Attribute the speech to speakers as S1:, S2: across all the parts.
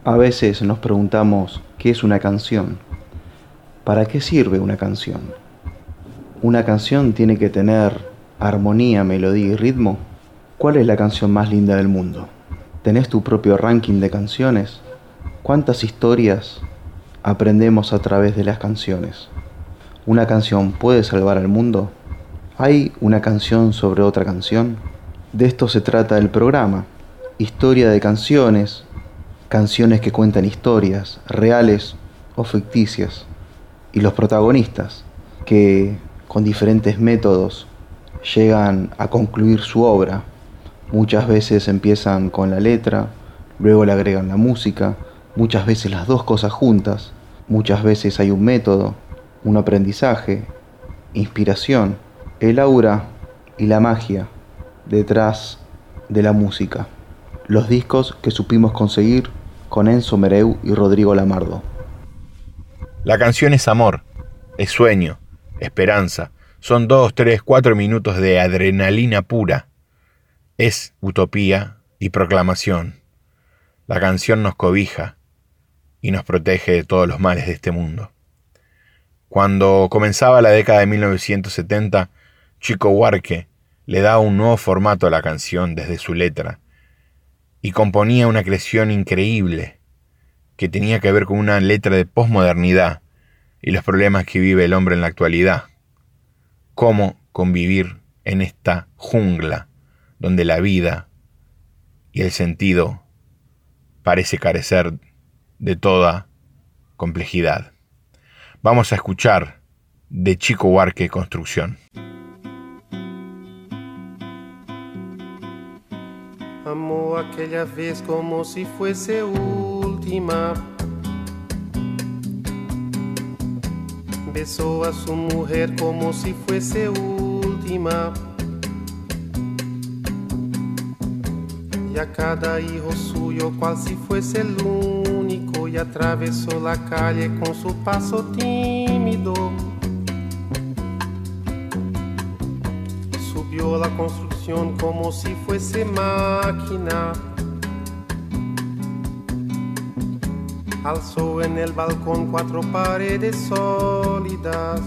S1: A veces nos preguntamos qué es una canción. ¿Para qué sirve una canción? ¿Una canción tiene que tener armonía, melodía y ritmo? ¿Cuál es la canción más linda del mundo? ¿Tenés tu propio ranking de canciones? ¿Cuántas historias aprendemos a través de las canciones? ¿Una canción puede salvar al mundo? ¿Hay una canción sobre otra canción? De esto se trata el programa. Historia de canciones, canciones que cuentan historias, reales o ficticias. Y los protagonistas, que con diferentes métodos llegan a concluir su obra. Muchas veces empiezan con la letra, luego le agregan la música, muchas veces las dos cosas juntas, muchas veces hay un método, un aprendizaje, inspiración, el aura y la magia detrás de la música. Los discos que supimos conseguir con Enzo Mereu y Rodrigo Lamardo.
S2: La canción es amor, es sueño, esperanza. Son 2, 3, 4 minutos de adrenalina pura. Es utopía y proclamación. La canción nos cobija y nos protege de todos los males de este mundo. Cuando comenzaba la década de 1970, Chico Buarque le daba un nuevo formato a la canción desde su letra y componía una creación increíble que tenía que ver con una letra de posmodernidad y los problemas que vive el hombre en la actualidad. Cómo convivir en esta jungla donde la vida y el sentido parece carecer de toda complejidad. Vamos a escuchar de Chico Buarque Construcción.
S3: Amó aquella vez como si fuese última. Besó a su mujer como si fuese última. Y a cada hijo suyo cual si fuese el único. Y atravesó la calle con su paso tímido. Subió a la construcción como si fuese máquina. Alzó en el balcón 4 paredes sólidas.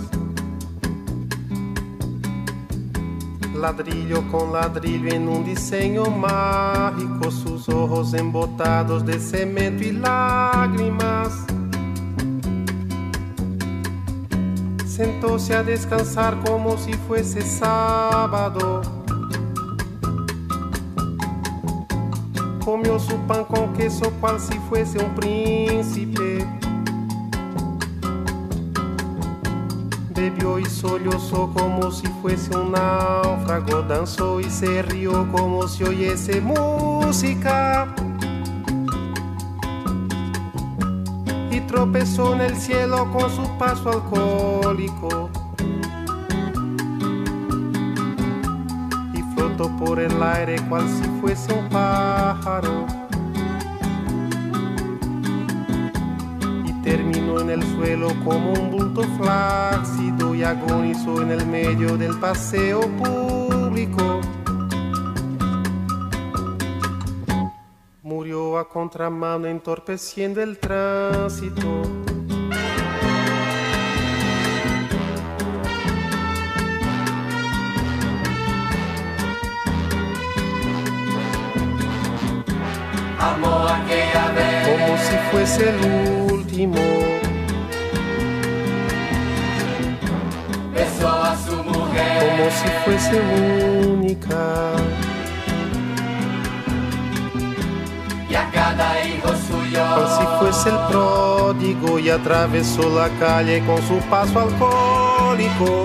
S3: Ladrillo con ladrillo en un diseño mágico. Sus ojos embotados de cemento y lágrimas. Sentóse a descansar como si fuese sábado. Comió su pan con queso cual si fuese un príncipe. Bebió y sollozó como si fuese un náufrago. Danzó y se rió como si oyese música. Y tropezó en el cielo con su paso alcohólico. Por el aire cual si fuese un pájaro. Y terminó en el suelo como un bulto flácido. Y agonizó en el medio del paseo público. Murió a contramano entorpeciendo el tránsito.
S4: Amó aquella vez
S3: como si fuese el último.
S4: Besó a su mujer
S3: como si fuese única.
S4: Y a cada hijo suyo
S3: Cual si fuese el pródigo. Y atravesó la calle con su paso alcohólico.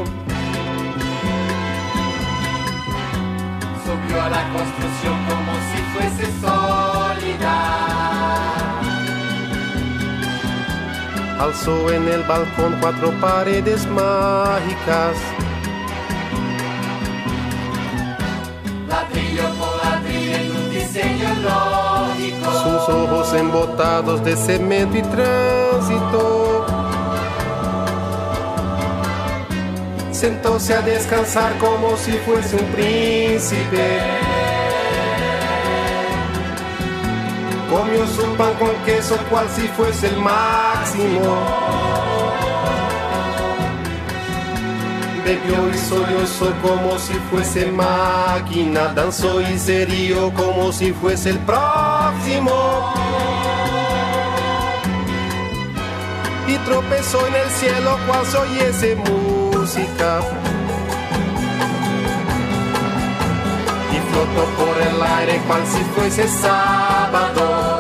S4: subió a la construcción como si fuese sólida.
S3: Alzó en el balcón 4 paredes mágicas.
S4: Ladrillo por ladrillo en un diseño lógico.
S3: Sus ojos embotados de cemento y tránsito. Sentóse a descansar como si fuese un príncipe. comió su pan con queso cual si fuese el máximo. Bebió y sollozó como si fuese máquina, danzó y se rió como si fuese el próximo. Y tropezó en el cielo cual si oyese música. Y flotó por el aire cual si fuese sábado.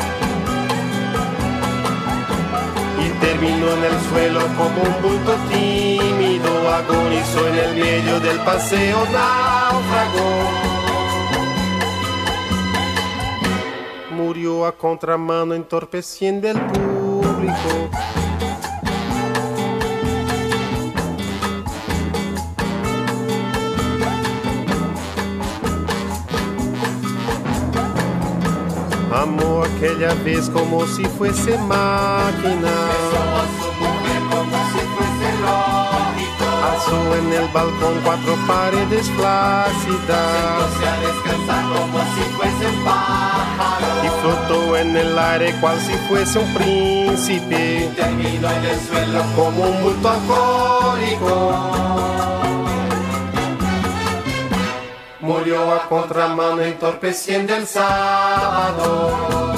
S3: Y terminó en el suelo como un bulto tímido, agonizó en el medio del paseo náufrago. Murió a contramano entorpeciendo el público. Amó aquella vez como si fuese máquina.
S4: Besó a su mujer como si fuese lógico.
S3: Alzó en el balcón 4 paredes flácidas.
S4: Sentóse a descansar como si fuese un pájaro.
S3: Y flotó en el aire cual si fuese un príncipe.
S4: Terminó en el suelo
S3: Como un bulto alcohólico. Murió a contramano entorpeciendo el sábado.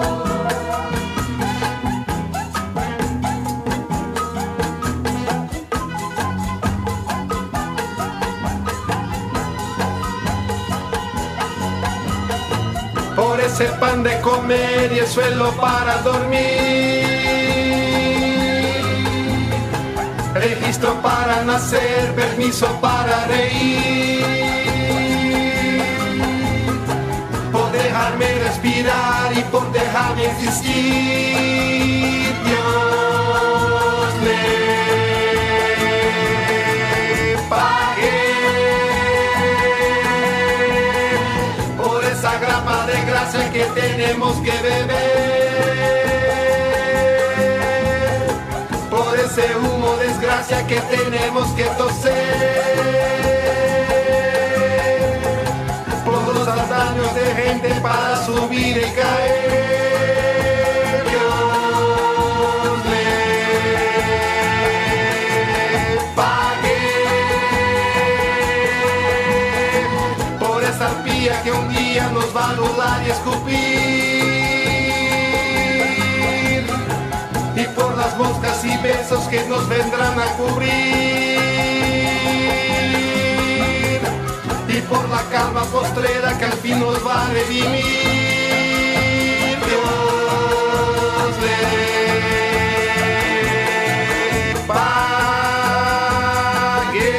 S3: Por ese pan de comer y el suelo para dormir, registro para nacer, permiso para reír, por dejarme respirar y por dejarme existir. Dios le pague por esa grapa de gracia que tenemos que beber, por ese humo desgracia que tenemos que toser, por los daños de gente para subir y caer. Dios le pague por esa arpía que un día nos va a anular y escupir, y por las moscas y besos que nos vendrán a cubrir, y por la calma postrera que al fin nos va a redimir. Dios le pague.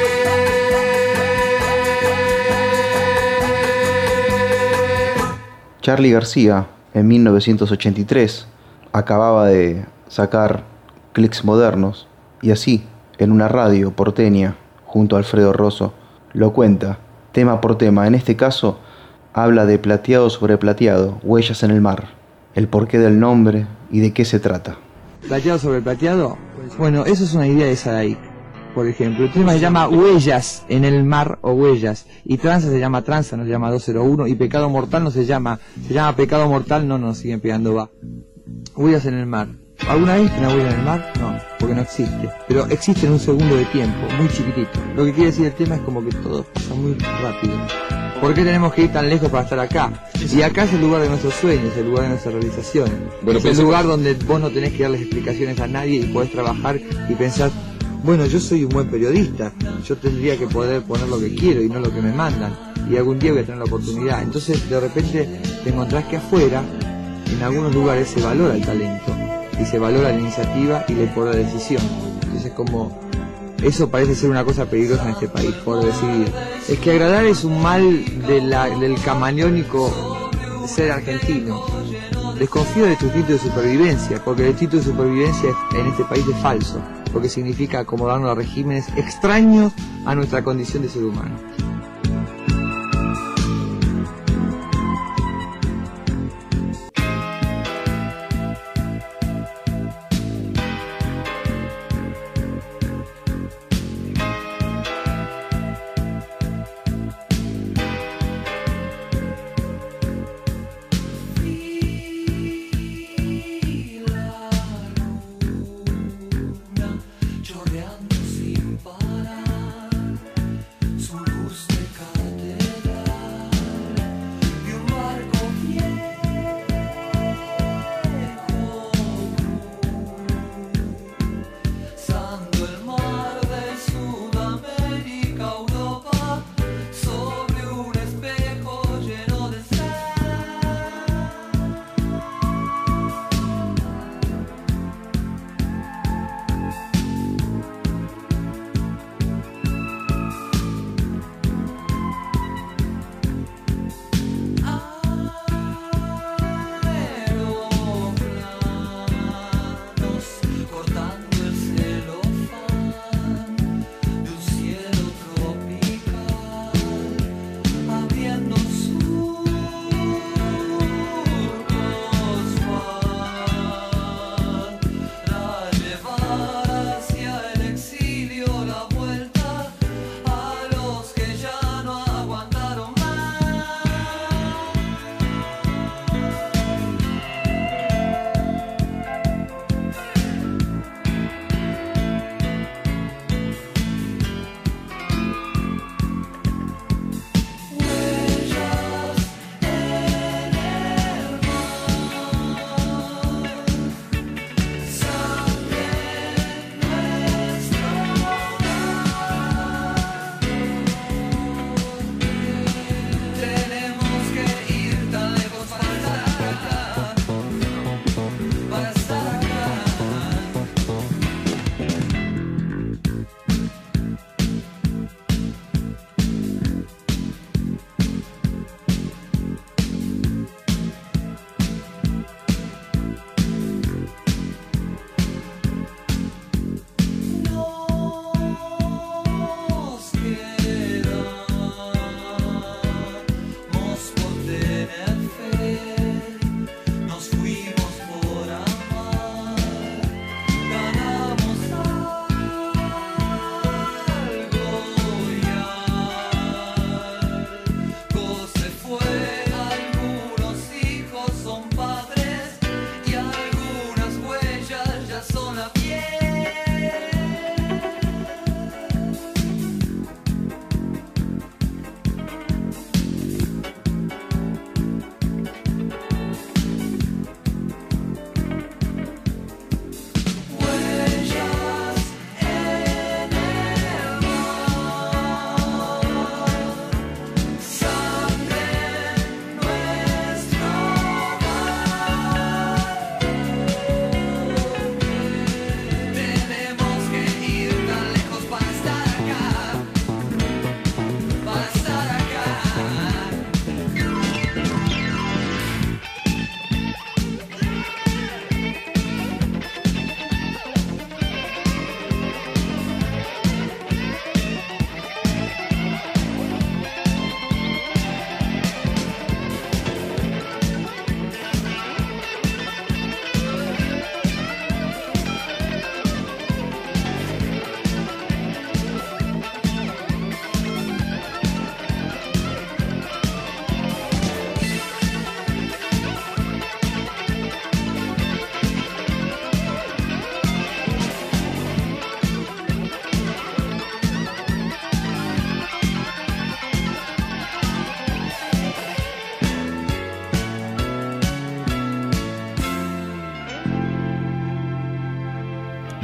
S1: Charly García, en 1983, acababa de sacar Clics Modernos, y así, en una radio porteña, junto a Alfredo Rosso, lo cuenta, tema por tema. En este caso, habla de Plateado sobre Plateado, Huellas en el Mar, el porqué del nombre y de qué se trata.
S5: ¿Plateado sobre plateado? Bueno, eso es una idea de Sadaik, por ejemplo. El tema se llama Huellas en el Mar o Huellas, y Tranza se llama Tranza, no se llama 201, y Pecado Mortal no se llama Pecado Mortal, no nos siguen pegando, va. Huellas en el Mar. ¿Alguna vez una huella en el mar? No, porque no existe. Pero existe en un segundo de tiempo, muy chiquitito. Lo que quiere decir el tema es como que todo pasa muy rápido. ¿Por qué tenemos que ir tan lejos para estar acá? Y acá es el lugar de nuestros sueños, el lugar de nuestras realizaciones.
S2: Bueno,
S5: es el lugar donde vos no tenés que darles explicaciones a nadie y podés trabajar y pensar, bueno, yo soy un buen periodista, yo tendría que poder poner lo que quiero y no lo que me mandan, y algún día voy a tener la oportunidad. Entonces de repente te encontrás que afuera, en algunos lugares se valora el talento, y se valora la iniciativa y el poder de decisión. Entonces como eso parece ser una cosa peligrosa en este país, por decidir. Es que agradar es un mal del camaleónico ser argentino. Desconfío de tu instinto de supervivencia, porque el instinto de supervivencia en este país es falso, porque significa acomodarnos a regímenes extraños a nuestra condición de ser humano.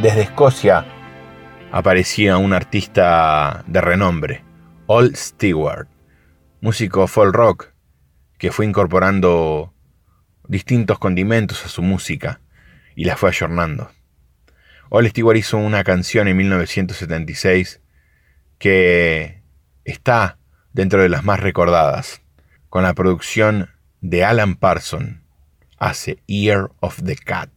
S2: Desde Escocia aparecía un artista de renombre, Ol Stewart, músico folk rock que fue incorporando distintos condimentos a su música y la fue ayornando. Ol Stewart hizo una canción en 1976 que está dentro de las más recordadas, con la producción de Alan Parsons, hace Year of the Cat.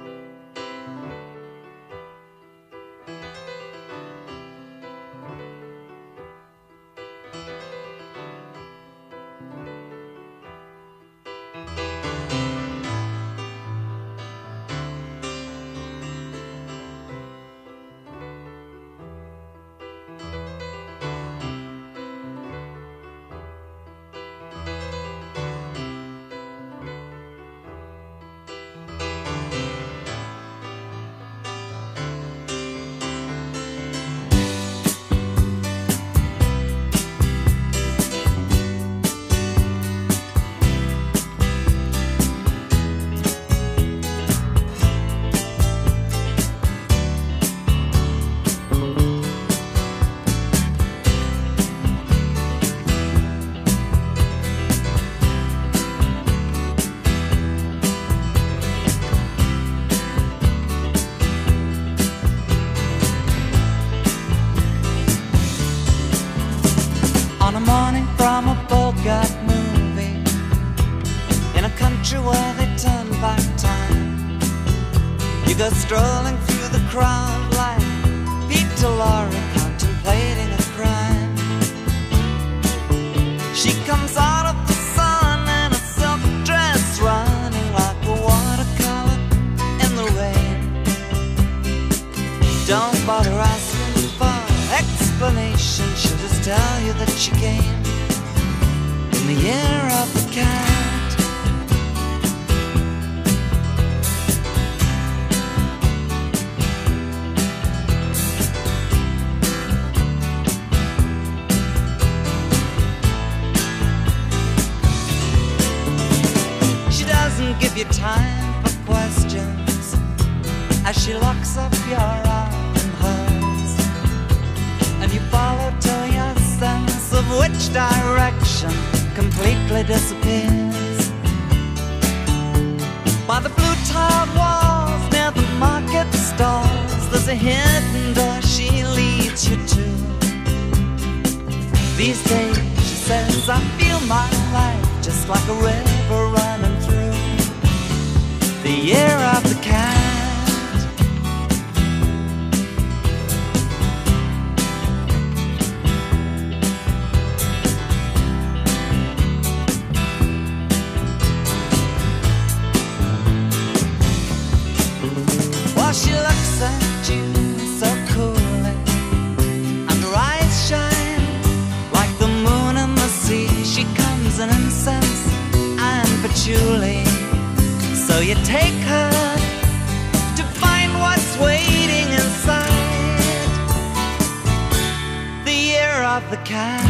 S6: On a morning from a Bogart movie, in a country where they turn back time, you go strolling through the crowd like Peter Lorre contemplating a crime. She comes out of the sun in a silk dress, running like a watercolor in the rain. Don't bother asking for explanation, she'll just tell you that she came in the year of the cat. She doesn't give you time for questions as she locks up your arm in hers, and you follow till your sense of which direction completely disappears. By the blue tiled walls near the market stalls, there's a hidden door she leads you to. These days, she says, I feel my life just like a river running through the year of the cat. She looks at you so coolly, and her eyes shine like the moon and the sea. She comes in incense and patchouli, so you take her to find what's waiting inside the year of the cat.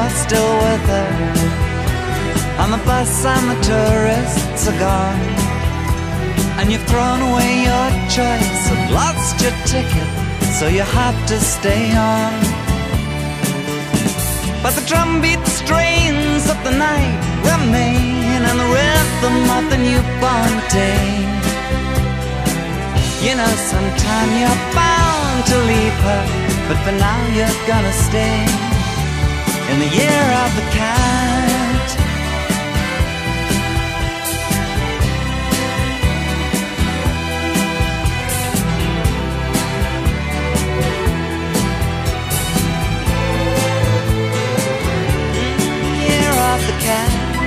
S6: you're still with her. And the bus and the tourists are gone. And you've thrown away your choice and lost your ticket, so you have to stay on. But the drumbeat strains of the night remain, and the rhythm of the newborn day. You know, sometime you're bound to leave her, but for now you're gonna stay in the year of the cat. Year of the cat.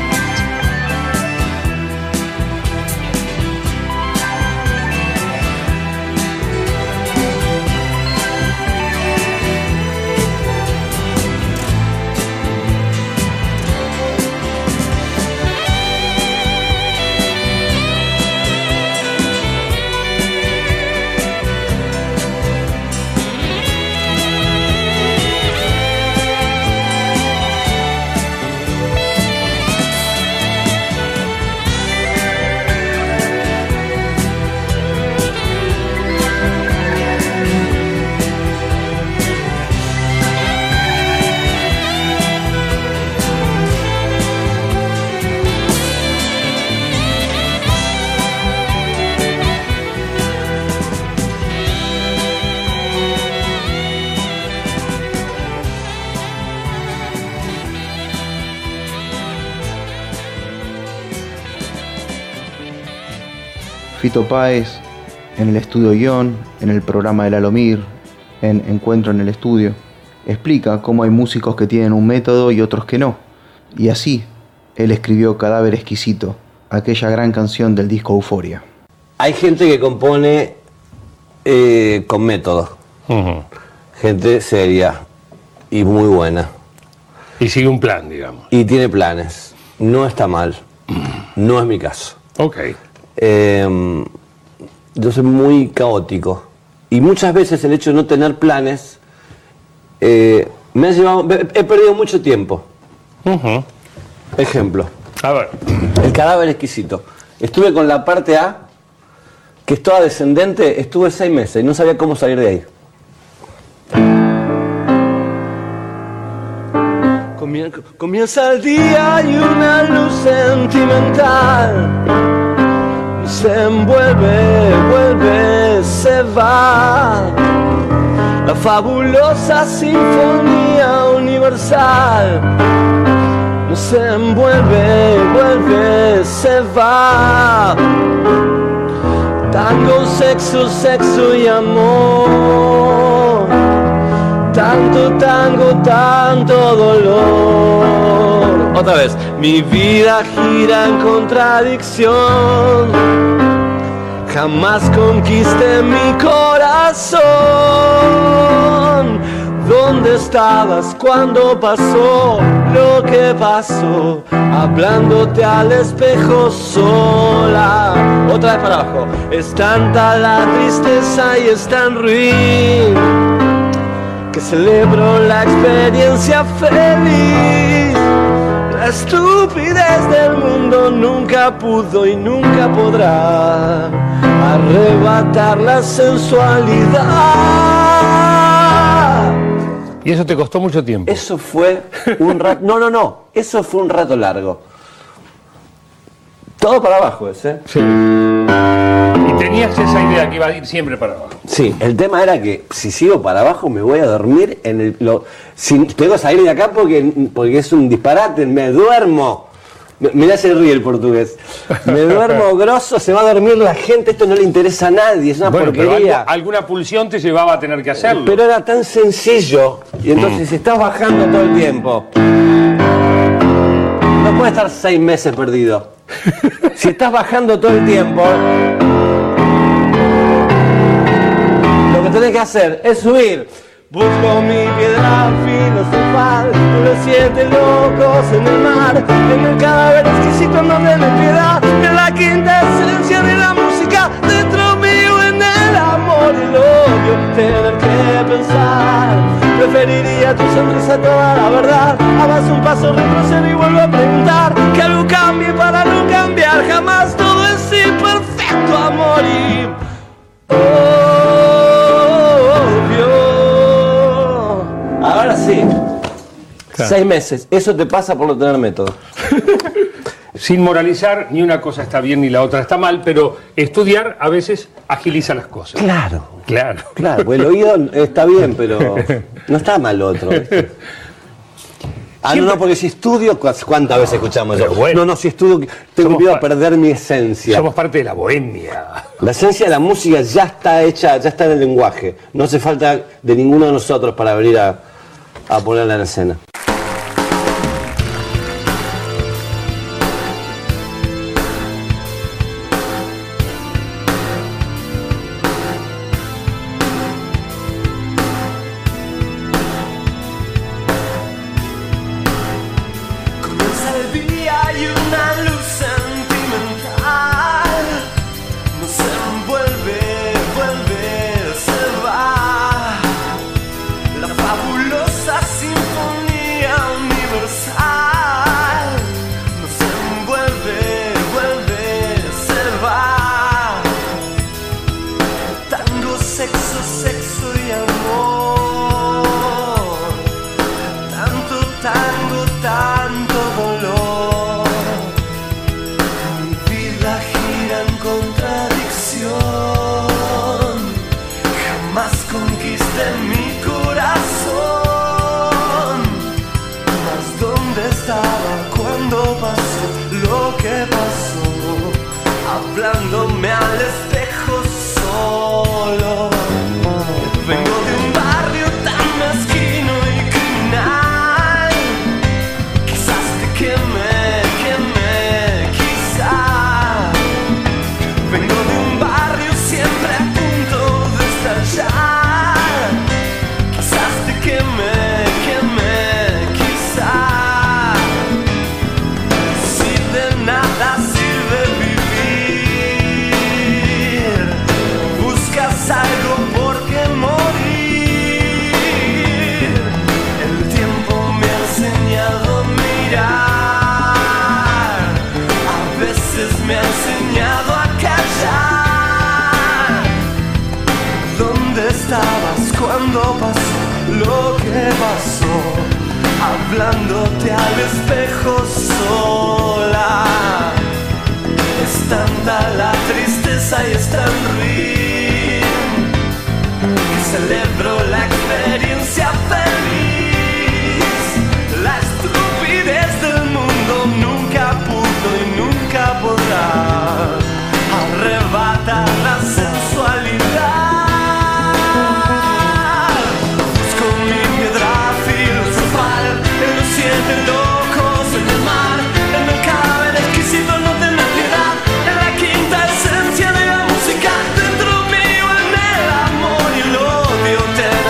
S1: Fito Páez, en el estudio Guión, en el programa de Lalomir, en Encuentro en el Estudio, explica cómo hay músicos que tienen un método y otros que no. Y así, él escribió Cadáver Exquisito, aquella gran canción del disco Euforia.
S7: Hay gente que compone con método. Gente seria y muy buena.
S8: Y sigue un plan, digamos.
S7: Y tiene planes. No está mal. No es mi caso.
S8: Ok.
S7: Yo soy muy caótico. Y muchas veces el hecho de no tener planes me ha llevado... He perdido mucho tiempo. Ejemplo.
S8: A ver.
S7: El Cadáver Exquisito. Estuve con la parte A, que es toda descendente, estuve 6 meses y no sabía cómo salir de ahí. Comienza el día y una luz sentimental se envuelve, vuelve, se va. La fabulosa sinfonía universal se envuelve, vuelve, se va. Tango, sexo, sexo y amor. Tanto tango, tanto dolor. Otra vez. Mi vida gira en contradicción. Jamás conquisté mi corazón. ¿Dónde estabas cuando pasó lo que pasó? Hablándote al espejo sola. Otra vez para abajo. Es tanta la tristeza y es tan ruin que celebro la experiencia feliz. La estupidez del mundo nunca pudo y nunca podrá arrebatar la sensualidad.
S8: ¿Y eso te costó mucho tiempo?
S7: Eso fue un rato... No. Eso fue un rato largo. Todo para abajo ese.
S8: Sí. Y tenías esa idea que iba a ir siempre para abajo.
S7: Sí, el tema era que si sigo para abajo me voy a dormir en el... tengo que salir de acá porque es un disparate, me duermo. Mirá, se ríe el portugués. Me duermo grosso, se va a dormir la gente, esto no le interesa a nadie, es una porquería.
S8: Pero alguna pulsión te llevaba a tener que hacerlo.
S7: Pero era tan sencillo. Y entonces si estás bajando todo el tiempo, no puedes estar 6 meses perdido. Si estás bajando todo el tiempo, lo que tenés que hacer es subir. Busco mi piedra filosofal, los 7 locos en el mar, en el cadáver exquisito en donde no hay piedad, en la quinta esencia de la música, dentro mío en el amor y el odio, tener que pensar. Preferiría tu sonrisa a toda la verdad. Avanzo un paso, retrocedo y vuelvo a preguntar. Que algo cambie para no cambiar jamás. Todo es imperfecto, amor, y obvio. Ahora sí. Claro. 6 meses. Eso te pasa por no tener método.
S8: Sin moralizar, ni una cosa está bien ni la otra está mal, pero estudiar a veces agiliza las cosas.
S7: Claro.
S8: Claro,
S7: pues el oído está bien, pero no está mal lo otro, ¿viste? No, porque si estudio, ¿cuántas veces escuchamos eso?
S8: Bueno,
S7: no, si estudio, tengo miedo a perder mi esencia.
S8: Somos parte de la bohemia.
S7: La esencia de la música ya está hecha, ya está en el lenguaje. No hace falta de ninguno de nosotros para venir a ponerla en escena.
S9: Hablándome al espejo solo. Vengo de un barrio tan mezquino y criminal. Quizás te queme, quizás. Vengo de un barrio siempre a punto de estallar. Quizás te queme, quizás. Si de nada sirve vivir, buscas algo por qué morir. El tiempo me ha enseñado a mirar, a veces me ha enseñado a callar. ¿Dónde estabas cuando pasó lo que pasó? Hablándote al espejo sola. Es tanta la tristeza y es tan ruin que celebro la experiencia feliz. La estupidez del mundo nunca pudo y nunca podrá arrebatar la sensualidad. Busco mi piedra filosofal en los 7 locos, en el mar, en el cadáver exquisito, no tener piedad, en la quinta esencia de la música, dentro mío, en el amor y el odio. Te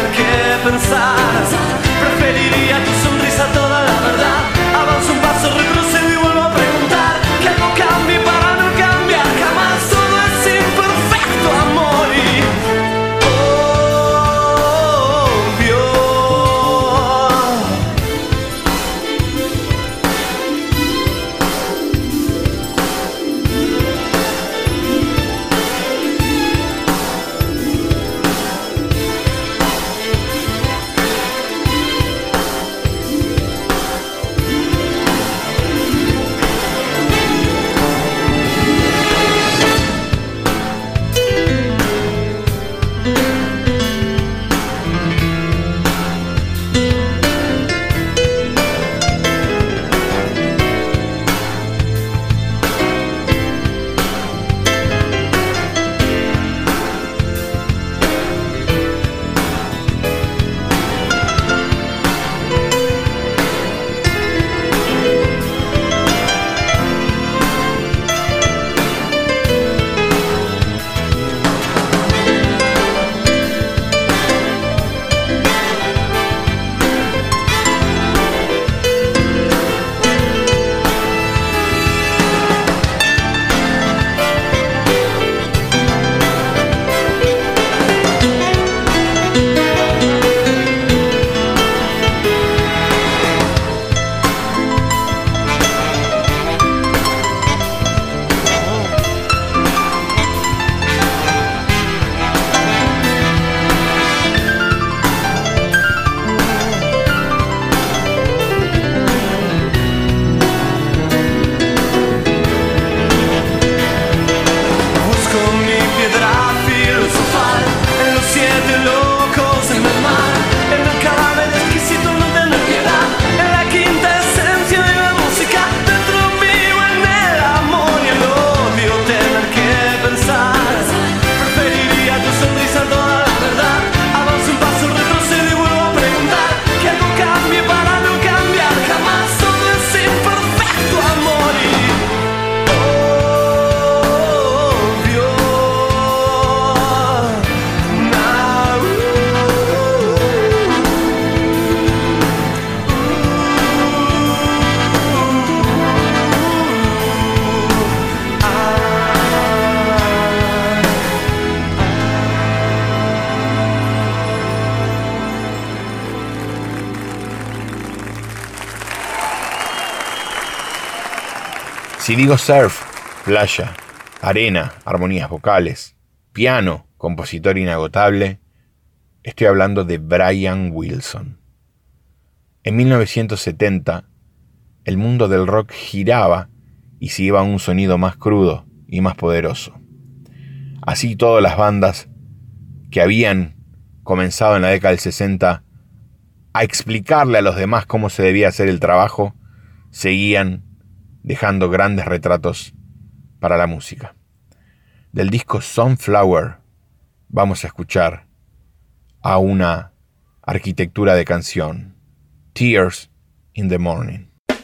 S2: Si digo surf, playa, arena, armonías vocales, piano, compositor inagotable, estoy hablando de Brian Wilson. En 1970, el mundo del rock giraba y se iba a un sonido más crudo y más poderoso. Así todas las bandas que habían comenzado en la década del 60 a explicarle a los demás cómo se debía hacer el trabajo, seguían dejando grandes retratos para la música. Del disco Sunflower vamos a escuchar a una arquitectura de canción, Tears in the Morning.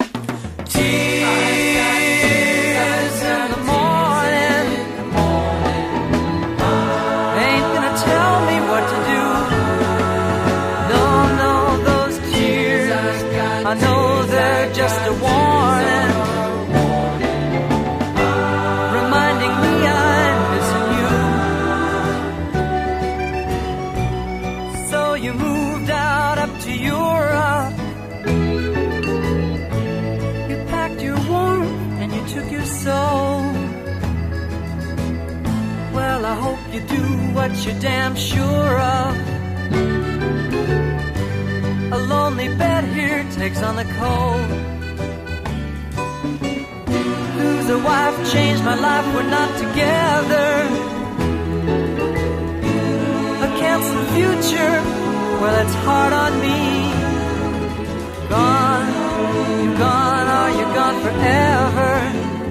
S6: I know they're just a warning, reminding me I'm missing you. So you moved out up to Europe, you packed your warmth and you took your soul. Well, I hope you do what you're damn sure of. A lonely bed here takes on the cold. Lose a wife, changed my life, we're not together. A canceled future, well it's hard on me. Gone, you're gone, or you're gone forever.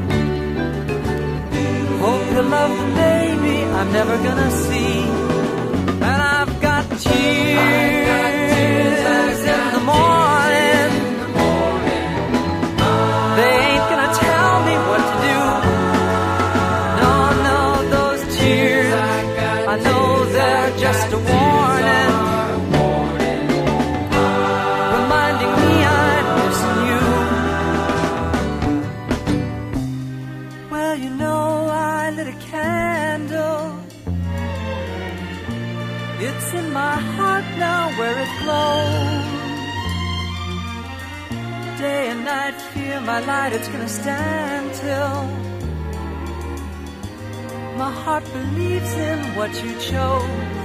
S6: Hope you love the baby I'm never gonna see. And I've got tears in the morning. They ain't gonna tell me what to do. No, no, those tears, I know they're just a warning, reminding me I'm missing you. Well, you know I lit a candle. It's in my heart now where it glows. Day and night, fear my light, it's gonna stand till my heart believes in what you chose.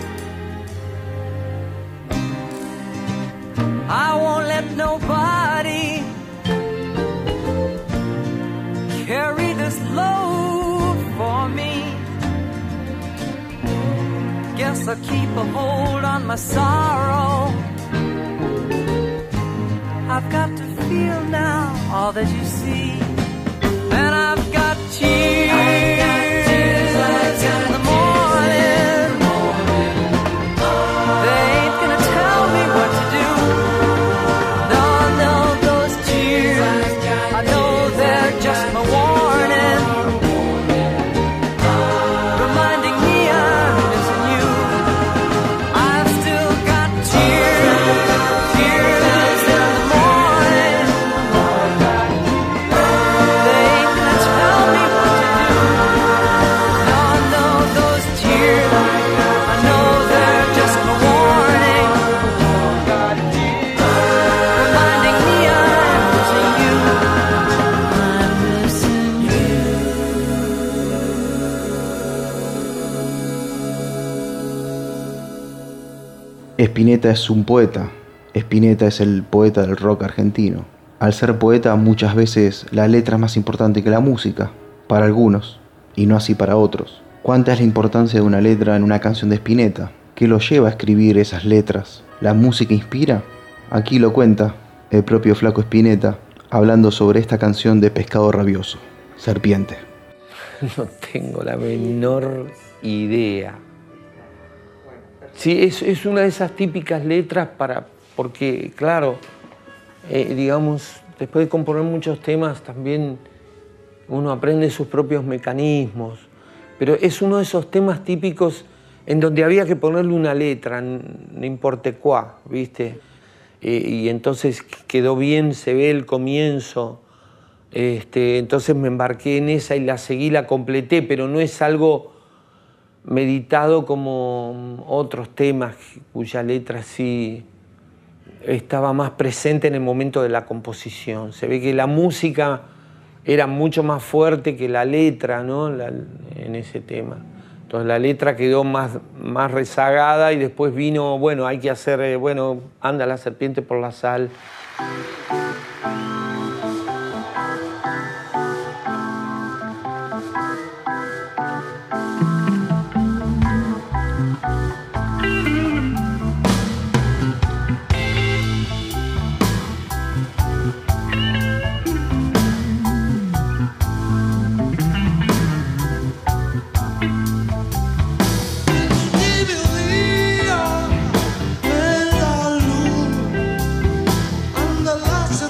S6: I won't let nobody carry this load for me. Guess I'll keep a hold on my sorrow. I've got to feel now all that you see. And I've got tears in the morning. They ain't gonna tell me what to do. No, no, those tears, I know they're just my warning, reminding me I'm missing you. I've still got tears in the morning. They ain't gonna tell me what to do. No, no, those tears, I know they're just my warning, reminding me I'm missing you. I'm missing you.
S1: Spinetta es un poeta. Spinetta es el poeta del rock argentino. Al ser poeta, muchas veces la letra es más importante que la música, para algunos, y no así para otros. ¿Cuánta es la importancia de una letra en una canción de Spinetta? ¿Qué lo lleva a escribir esas letras? ¿La música inspira? Aquí lo cuenta el propio Flaco Spinetta, hablando sobre esta canción de Pescado Rabioso, Serpiente.
S10: No tengo la menor idea. Sí, es una de esas típicas letras porque, claro, digamos, después de componer muchos temas también uno aprende sus propios mecanismos, pero es uno de esos temas típicos en donde había que ponerle una letra, no importa cuál, ¿viste? Y entonces quedó bien, se ve el comienzo, entonces me embarqué en esa y la seguí, la completé, pero no es algo meditado como otros temas cuya letra sí estaba más presente en el momento de la composición. Se ve que la música era mucho más fuerte que la letra, ¿no? En ese tema. Entonces la letra quedó más rezagada y después vino, bueno, hay que hacer, bueno, anda la serpiente por la sal.
S9: Anda la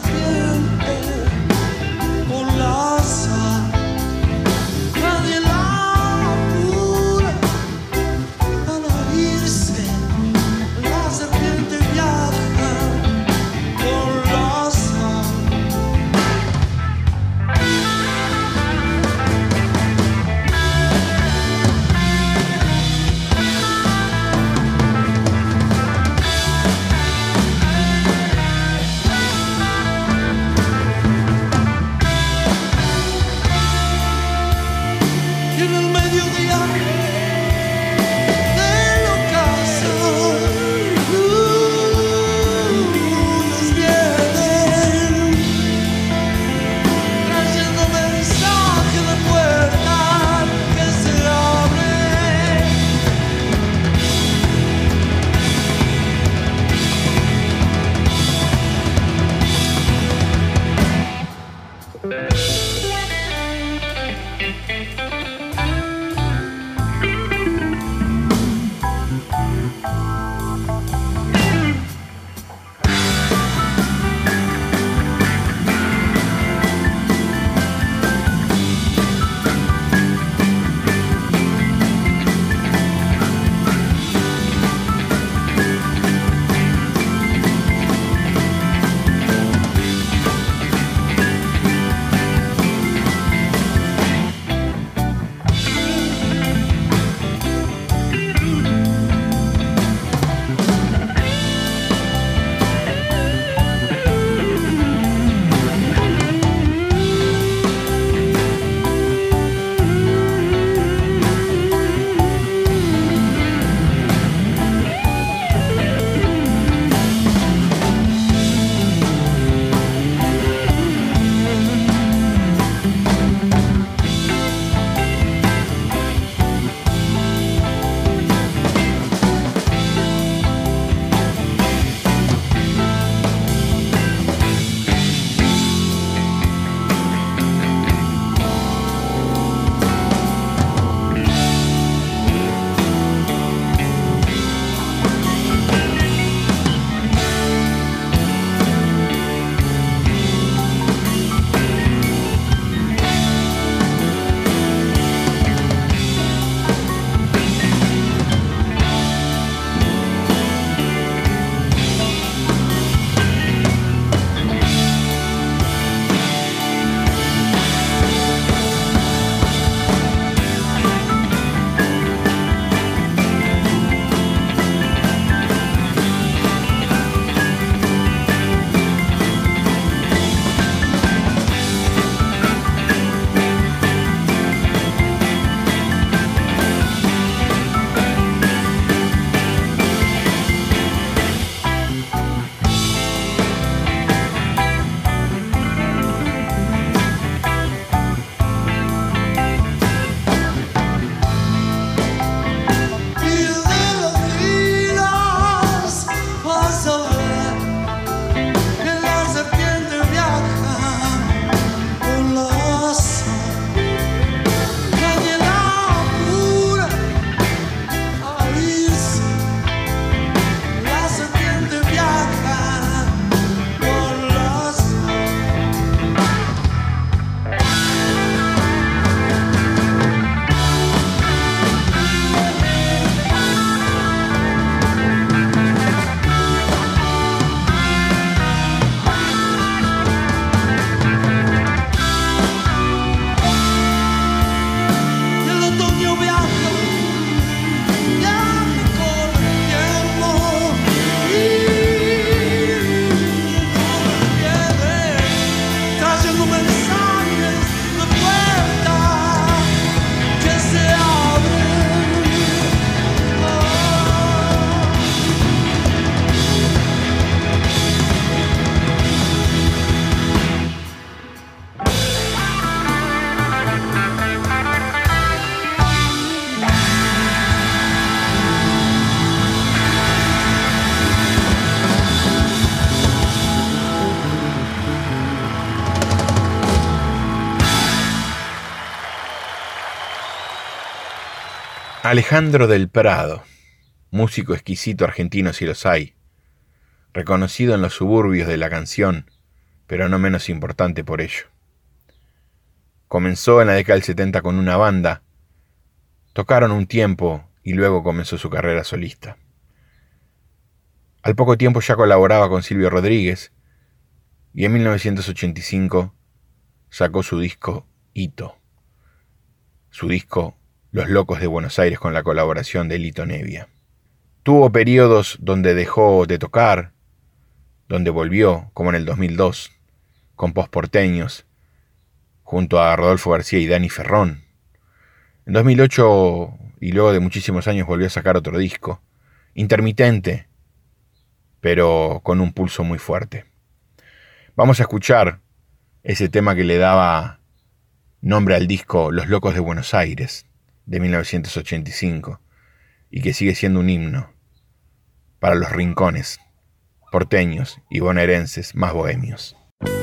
S2: Alejandro del Prado, músico exquisito argentino si los hay, reconocido en los suburbios de la canción, pero no menos importante por ello. Comenzó en la década del 70 con una banda, tocaron un tiempo y luego comenzó su carrera solista. Al poco tiempo ya colaboraba con Silvio Rodríguez y en 1985 sacó su disco Hito, su disco Los Locos de Buenos Aires con la colaboración de Lito Nevia. Tuvo periodos donde dejó de tocar, donde volvió, como en el 2002, con Posporteños, junto a Rodolfo García y Dani Ferrón. En 2008, y luego de muchísimos años, volvió a sacar otro disco, intermitente, pero con un pulso muy fuerte. Vamos a escuchar ese tema que le daba nombre al disco Los Locos de Buenos Aires, de 1985, y que sigue siendo un himno para los rincones porteños y bonaerenses más bohemios.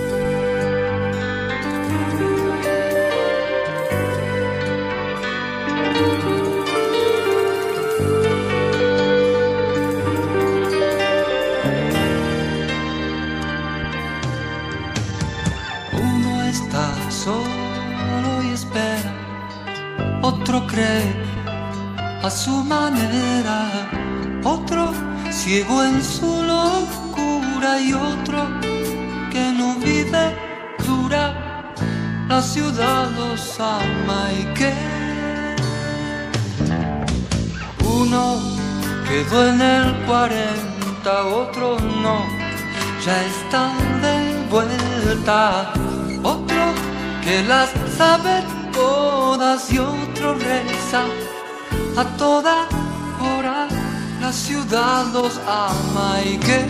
S6: Uno está solo y espera, otro cree a su manera, otro ciego en su locura y otro que no vive dura. La ciudad los ama y que uno quedó en el 40, otro no, ya están de vuelta, otro que las sabe todas y otro reza a toda hora. La ciudad los ama y que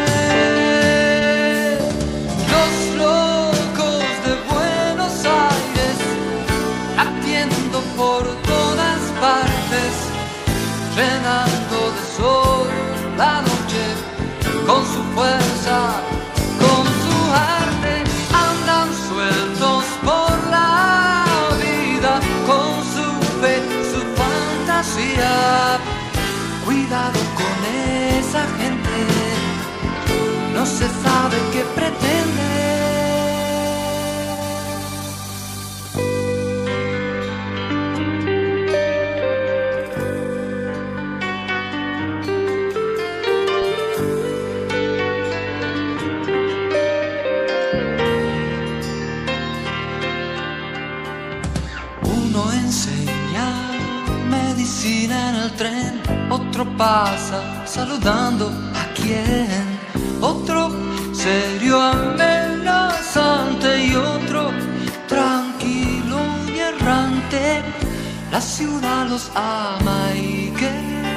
S6: los locos de Buenos Aires, latiendo por todas partes, llenando de sol la noche con su fuerza, con su arte, andan sueltos por la vida con su fe, su fantasía. Cuidado con esa gente, no se sabe qué pretende. Uno enseña medicina en el tren, otro pasa saludando a quien, otro serio amenazante y otro tranquilo y errante. La ciudad los ama y que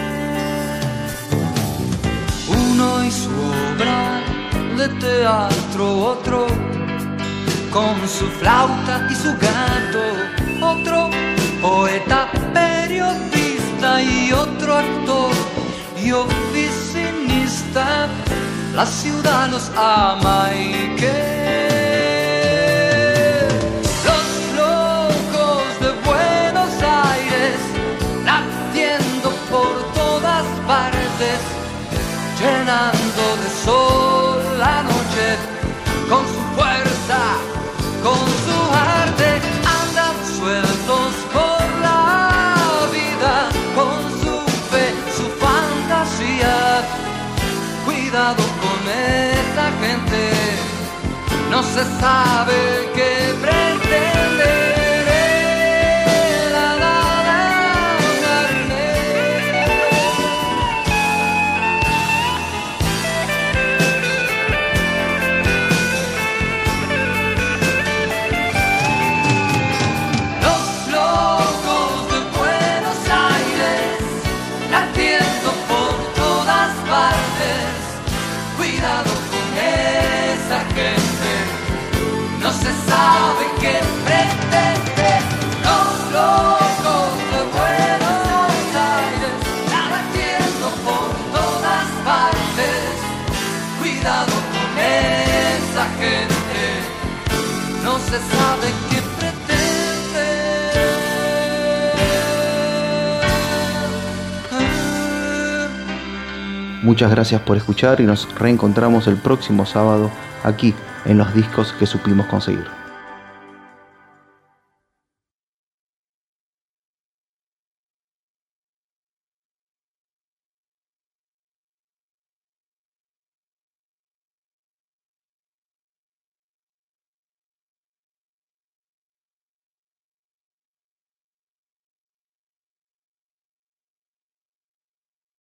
S6: uno y su obra de teatro, otro con su flauta y su gato, otro poeta periodista y otro actor y oficinista. La ciudad los ama y que los locos de Buenos Aires, latiendo por todas partes, llenando de sol la noche con su fuerza, con su arte, andan sueltos por la vida con su fe, su fantasía. Cuidado con esa gente, no se sabe qué pretende. No se sabe qué pretende. Los locos de Buenos Aires, latiendo por todas partes. Cuidado con esa gente, no se sabe qué pretende.
S1: Muchas gracias por escuchar y nos reencontramos el próximo sábado aquí en Los Discos que Supimos Conseguir.